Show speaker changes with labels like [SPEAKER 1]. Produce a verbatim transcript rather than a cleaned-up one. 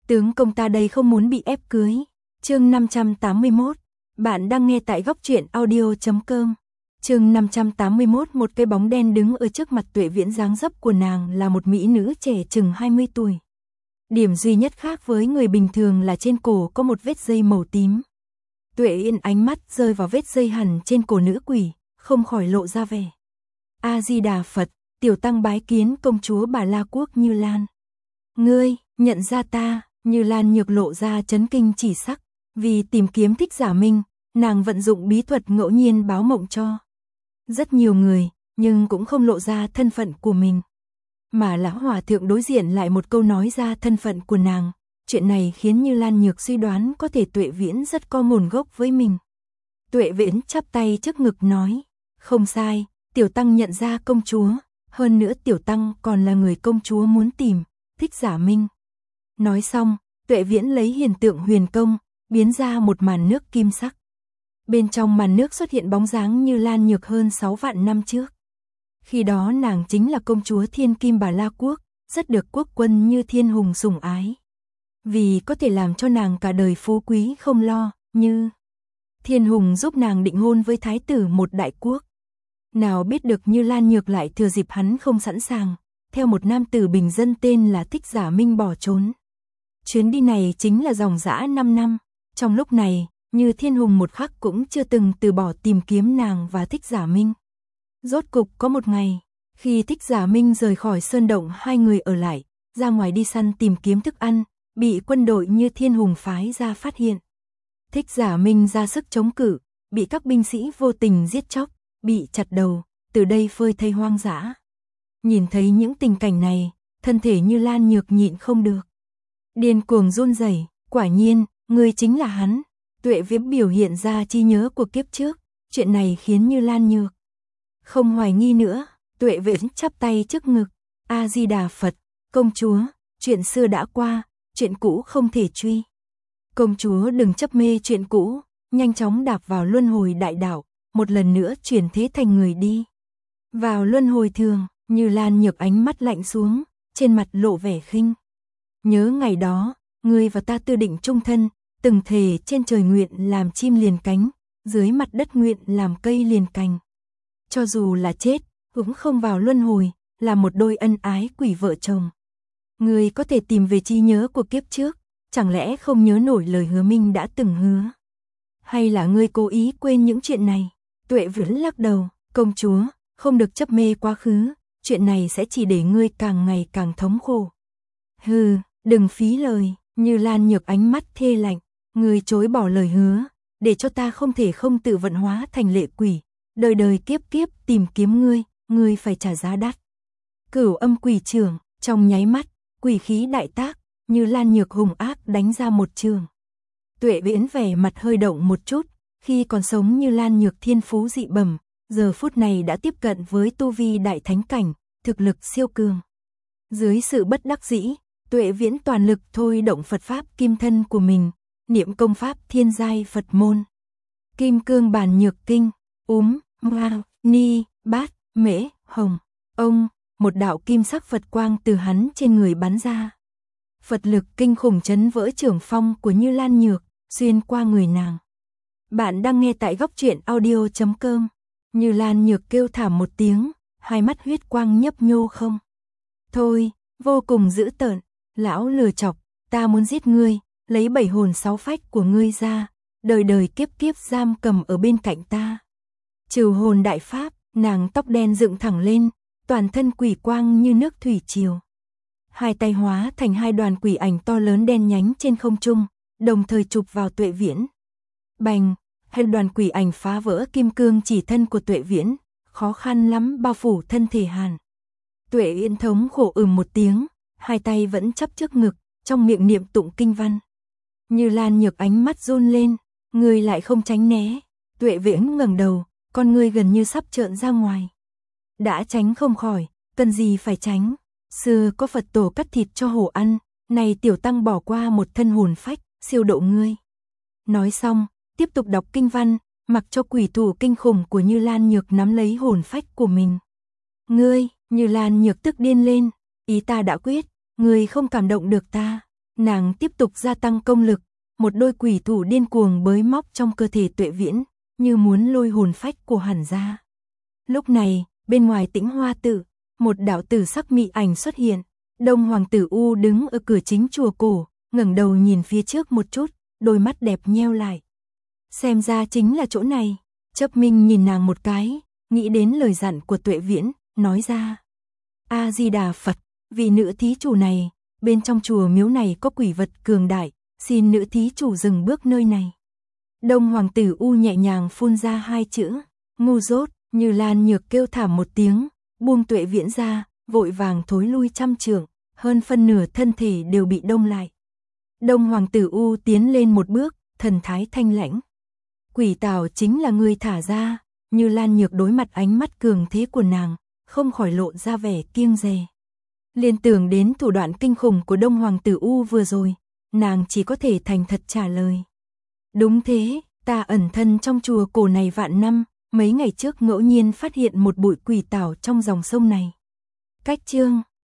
[SPEAKER 1] Tướng công ta đây không muốn bị ép cưới. Chương năm trăm tám mươi mốt. Bạn đang nghe tại góc truyện audio chấm com. Chương năm trăm tám mươi mốt. Một cái bóng đen đứng ở trước mặt Tuệ Viễn, dáng dấp của nàng là một mỹ nữ trẻ chừng hai mươi tuổi. Điểm duy nhất khác với người bình thường là trên cổ có một vết dây màu tím. Tuệ Viễn ánh mắt rơi vào vết dây hằn trên cổ nữ quỷ, không khỏi lộ ra vẻ A Di Đà Phật, tiểu tăng bái kiến công chúa Bà La Quốc Như Lan. Ngươi, nhận ra ta? Như Lan Nhược lộ ra chấn kinh chỉ sắc, vì tìm kiếm Thích Giả Minh, nàng vận dụng bí thuật ngẫu nhiên báo mộng cho rất nhiều người, nhưng cũng không lộ ra thân phận của mình. Mà lão hòa thượng đối diện lại một câu nói ra thân phận của nàng, chuyện này khiến Như Lan Nhược suy đoán có thể Tuệ Viễn rất có nguồn gốc với mình. Tuệ Viễn chắp tay trước ngực nói, không sai, tiểu tăng nhận ra công chúa, hơn nữa tiểu tăng còn là người công chúa muốn tìm, Thích Giả Minh. Nói xong, Tuệ Viễn lấy hiền tượng huyền công, biến ra một màn nước kim sắc. Bên trong màn nước xuất hiện bóng dáng Như Lan Nhược hơn sáu vạn năm trước. Khi đó nàng chính là công chúa Thiên Kim Bà La Quốc, rất được quốc quân Như Thiên Hùng sủng ái. Vì có thể làm cho nàng cả đời phú quý không lo, Như Thiên Hùng giúp nàng định hôn với thái tử một đại quốc. Nào biết được Như Lan Nhược lại thừa dịp hắn không sẵn sàng, theo một nam tử bình dân tên là Thích Giả Minh bỏ trốn. Chuyến đi này chính là dòng dã năm năm, trong lúc này, Như Thiên Hùng một khắc cũng chưa từng từ bỏ tìm kiếm nàng và Thích Giả Minh. Rốt cục có một ngày, khi Thích Giả Minh rời khỏi sơn động, hai người ở lại, ra ngoài đi săn tìm kiếm thức ăn, bị quân đội Như Thiên Hùng phái ra phát hiện. Thích Giả Minh ra sức chống cự, bị các binh sĩ vô tình giết chóc, bị chặt đầu, từ đây phơi thây hoang dã. Nhìn thấy những tình cảnh này, thân thể Như Lan Nhược nhịn không được, điên cuồng run rẩy. Quả nhiên, người chính là hắn. Tuệ Viễn biểu hiện ra trí nhớ của kiếp trước, chuyện này khiến Như Lan Nhược không hoài nghi nữa. Tuệ Viễn chắp tay trước ngực, A Di Đà Phật, công chúa, chuyện xưa đã qua, chuyện cũ không thể truy. Công chúa đừng chấp mê chuyện cũ, nhanh chóng đạp vào luân hồi đại đạo, một lần nữa chuyển thế thành người đi vào luân hồi thường. Như Lan Nhược ánh mắt lạnh xuống, trên mặt lộ vẻ khinh. Nhớ ngày đó, ngươi và ta tư định chung thân, từng thề trên trời nguyện làm chim liền cánh, dưới mặt đất nguyện làm cây liền cành. Cho dù là chết, cũng không vào luân hồi, là một đôi ân ái quỷ vợ chồng. Ngươi có thể tìm về trí nhớ của kiếp trước, chẳng lẽ không nhớ nổi lời hứa minh đã từng hứa? Hay là ngươi cố ý quên những chuyện này? Tuệ Viễn lắc đầu, công chúa, không được chấp mê quá khứ, chuyện này sẽ chỉ để ngươi càng ngày càng thống khổ. Hừ, đừng phí lời. Như Lan Nhược ánh mắt thê lạnh, ngươi chối bỏ lời hứa, để cho ta không thể không tự vận hóa thành lệ quỷ, đời đời kiếp kiếp tìm kiếm ngươi, ngươi phải trả giá đắt. Cửu âm quỷ trưởng, trong nháy mắt, quỷ khí đại tác, Như Lan Nhược hùng ác đánh ra một trường. Tuệ Viễn vẻ mặt hơi động một chút, khi còn sống Như Lan Nhược thiên phú dị bẩm, giờ phút này đã tiếp cận với tu vi đại thánh cảnh, thực lực siêu cường. Dưới sự bất đắc dĩ, Tuệ Viễn toàn lực thôi động Phật pháp kim thân của mình, niệm công pháp thiên giai Phật môn. Kim Cương Bản Nhược Kinh, úm, ma, ni, bát, mễ, hồng, ông, một đạo kim sắc Phật quang từ hắn trên người bắn ra. Phật lực kinh khủng chấn vỡ trưởng phong của Như Lan Nhược, xuyên qua người nàng. Bạn đang nghe tại góc truyện audio chấm com. Như Lan Nhược kêu thảm một tiếng, hai mắt huyết quang nhấp nhô không thôi, vô cùng dữ tợn. Lão lừa chọc, ta muốn giết ngươi, lấy bảy hồn sáu phách của ngươi ra, đời đời kiếp kiếp giam cầm ở bên cạnh ta. Trừ hồn đại pháp, nàng tóc đen dựng thẳng lên, toàn thân quỷ quang như nước thủy triều. Hai tay hóa thành hai đoàn quỷ ảnh to lớn đen nhánh trên không trung, đồng thời chụp vào Tuệ Viễn. Bành, hai đoàn quỷ ảnh phá vỡ kim cương chỉ thân của Tuệ Viễn, khó khăn lắm bao phủ thân thể hàn. Tuệ Viễn thống khổ ừm một tiếng, hai tay vẫn chắp trước ngực, trong miệng niệm tụng kinh văn. Như Lan Nhược ánh mắt run lên, người lại không tránh né. Tuệ Viễn ngẩng đầu, con ngươi gần như sắp trợn ra ngoài. Đã tránh không khỏi, cần gì phải tránh? Xưa có Phật tổ cắt thịt cho hổ ăn, này tiểu tăng bỏ qua một thân hồn phách, siêu độ ngươi. Nói xong, tiếp tục đọc kinh văn, mặc cho quỷ thủ kinh khủng của Như Lan Nhược nắm lấy hồn phách của mình. Ngươi, Như Lan Nhược tức điên lên, ý ta đã quyết, ngươi không cảm động được ta. Nàng tiếp tục gia tăng công lực, một đôi quỷ thủ điên cuồng bới móc trong cơ thể Tuệ Viễn, như muốn lôi hồn phách của hắn ra. Lúc này, bên ngoài Tĩnh Hoa Tự, một đạo tử sắc mị ảnh xuất hiện. Đông Hoàng Tử U đứng ở cửa chính chùa cổ, ngẩng đầu nhìn phía trước một chút, đôi mắt đẹp nheo lại. Xem ra chính là chỗ này. Chấp Minh nhìn nàng một cái, nghĩ đến lời dặn của Tuệ Viễn, nói ra: A Di Đà Phật, vị nữ thí chủ này, bên trong chùa miếu này có quỷ vật cường đại, xin nữ thí chủ dừng bước nơi này. Đông Hoàng Tử U nhẹ nhàng phun ra hai chữ, ngu dốt. Như Lan Nhược kêu thảm một tiếng, buông Tuệ Viễn ra, vội vàng thối lui trăm trượng, hơn phân nửa thân thể đều bị đông lại. Đông Hoàng Tử U tiến lên một bước, thần thái thanh lãnh. Quỷ tảo chính là người thả ra. Như Lan Nhược đối mặt ánh mắt cường thế của nàng, không khỏi lộ ra vẻ kiêng dè. Liên tưởng đến thủ đoạn kinh khủng của Đông Hoàng Tử U vừa rồi, nàng chỉ có thể thành thật trả lời. Đúng thế, ta ẩn thân trong chùa cổ này vạn năm, mấy ngày trước ngẫu nhiên phát hiện một bụi quỷ tảo trong dòng sông này. Cách chương